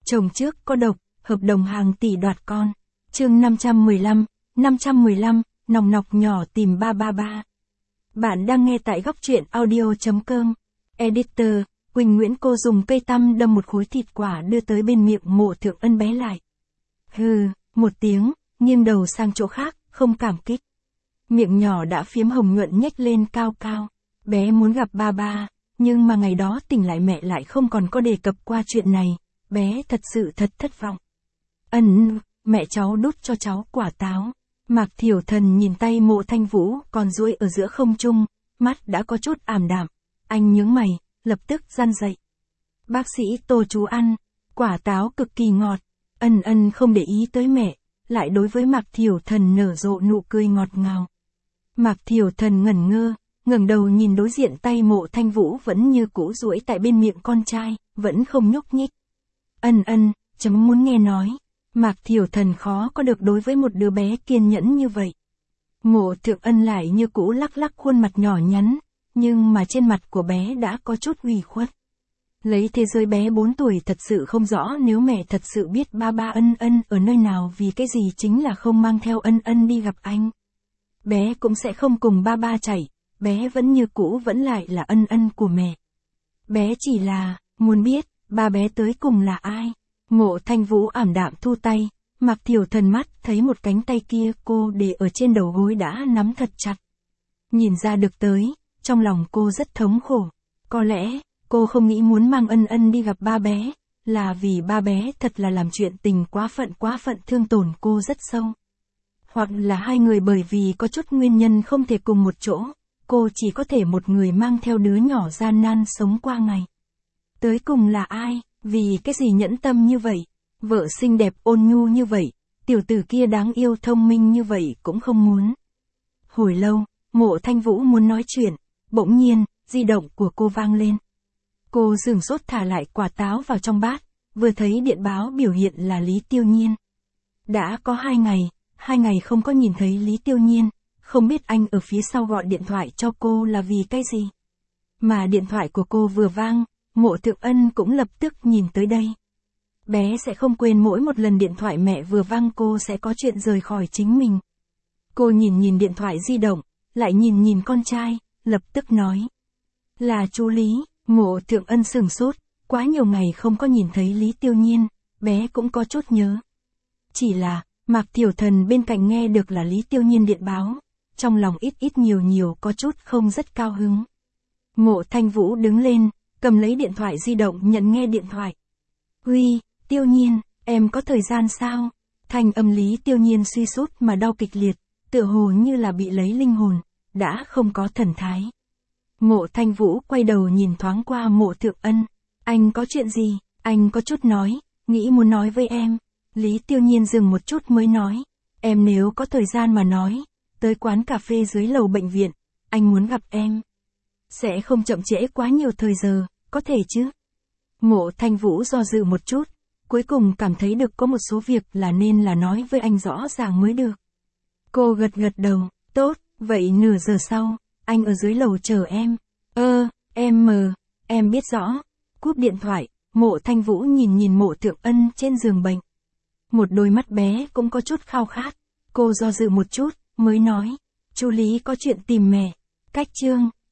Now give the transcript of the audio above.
Chồng trước có độc, hợp đồng hàng tỷ đoạt con. Chương 515, nòng nọc nhỏ tìm 333. Bạn đang nghe tại góc truyện audio.com. Editor, Quỳnh Nguyễn. Cô dùng cây tăm đâm một khối thịt quả đưa tới bên miệng Mộ Thượng Ân bé lại. Hừ, một tiếng, nghiêng đầu sang chỗ khác, không cảm kích. Miệng nhỏ đã phiếm hồng nhuận nhếch lên cao cao. Bé muốn gặp ba ba, nhưng mà ngày đó tỉnh lại mẹ lại không còn có đề cập qua chuyện này. Bé thật sự thật thất vọng. Mẹ cháu đút cho cháu quả táo. Mạc Thiểu Thần nhìn tay Mộ Thanh Vũ còn duỗi ở giữa không trung, mắt đã có chút ảm đạm. Anh nhướng mày, lập tức răn dậy. Bác sĩ Tô chú ăn, quả táo cực kỳ ngọt. Ân không để ý tới mẹ, lại đối với Mạc Thiểu Thần nở rộ nụ cười ngọt ngào. Mạc Thiểu Thần ngẩn ngơ, ngẩng đầu nhìn đối diện tay Mộ Thanh Vũ vẫn như cũ duỗi tại bên miệng con trai, vẫn không nhúc nhích. Chấm muốn nghe nói. Mạc Thiểu Thần khó có được đối với một đứa bé kiên nhẫn như vậy. Mộ Thượng Ân lại như cũ lắc lắc khuôn mặt nhỏ nhắn, nhưng mà trên mặt của bé đã có chút ủy khuất. Lấy thế giới bé 4 tuổi thật sự không rõ nếu mẹ thật sự biết ba ba Ân ở nơi nào, vì cái gì chính là không mang theo Ân đi gặp anh. Bé cũng sẽ không cùng ba ba chạy, bé vẫn như cũ vẫn lại là Ân của mẹ. Bé chỉ là, muốn biết, ba bé tới cùng là ai. Mộ Thanh Vũ ảm đạm thu tay, Mạc Thiểu Thần mắt thấy một cánh tay kia cô để ở trên đầu gối đã nắm thật chặt. Nhìn ra được tới, trong lòng cô rất thống khổ. Có lẽ, cô không nghĩ muốn mang Ân đi gặp ba bé, là vì ba bé thật là làm chuyện tình quá phận thương tổn cô rất sâu. Hoặc là hai người bởi vì có chút nguyên nhân không thể cùng một chỗ, cô chỉ có thể một người mang theo đứa nhỏ gian nan sống qua ngày. Tới cùng là ai? Vì cái gì nhẫn tâm như vậy, vợ xinh đẹp ôn nhu như vậy, tiểu tử kia đáng yêu thông minh như vậy cũng không muốn. Hồi lâu, Mộ Thanh Vũ muốn nói chuyện, bỗng nhiên, di động của cô vang lên. Cô sửng sốt thả lại quả táo vào trong bát, vừa thấy điện báo biểu hiện là Lý Tiêu Nhiên. Đã có 2 ngày không có nhìn thấy Lý Tiêu Nhiên, không biết anh ở phía sau gọi điện thoại cho cô là vì cái gì. Mà điện thoại của cô vừa vang, Mộ Thượng Ân cũng lập tức nhìn tới đây. Bé sẽ không quên mỗi một lần điện thoại mẹ vừa vang cô sẽ có chuyện rời khỏi chính mình. Cô nhìn điện thoại di động, lại nhìn con trai, lập tức nói. Là chú Lý. Mộ Thượng Ân sửng sốt, quá nhiều ngày không có nhìn thấy Lý Tiêu Nhiên, bé cũng có chút nhớ. Chỉ là, Mạc Thiểu Thần bên cạnh nghe được là Lý Tiêu Nhiên điện báo, trong lòng ít nhiều có chút không rất cao hứng. Mộ Thanh Vũ đứng lên, cầm lấy điện thoại di động nhận nghe điện thoại. Uy, Tiêu Nhiên, em có thời gian sao? Thanh âm Lý Tiêu Nhiên suy sút mà đau kịch liệt, tựa hồ như là bị lấy linh hồn, đã không có thần thái. Mộ Thanh Vũ quay đầu nhìn thoáng qua Mộ Thượng Ân. Anh có chuyện gì? Anh có chút nói, nghĩ muốn nói với em. Lý Tiêu Nhiên dừng một chút mới nói. Em nếu có thời gian mà nói, tới quán cà phê dưới lầu bệnh viện, anh muốn gặp em. Sẽ không chậm trễ quá nhiều thời giờ, có thể chứ? Mộ Thanh Vũ do dự một chút, cuối cùng cảm thấy được có một số việc là nên là nói với anh rõ ràng mới được. Cô gật đầu, tốt, vậy nửa giờ sau, anh ở dưới lầu chờ em. Em biết rõ. Cúp điện thoại, Mộ Thanh Vũ nhìn Mộ Thượng Ân trên giường bệnh. Một đôi mắt bé cũng có chút khao khát. Cô do dự một chút, mới nói. Chú Lý có chuyện tìm mẹ. Cách chương.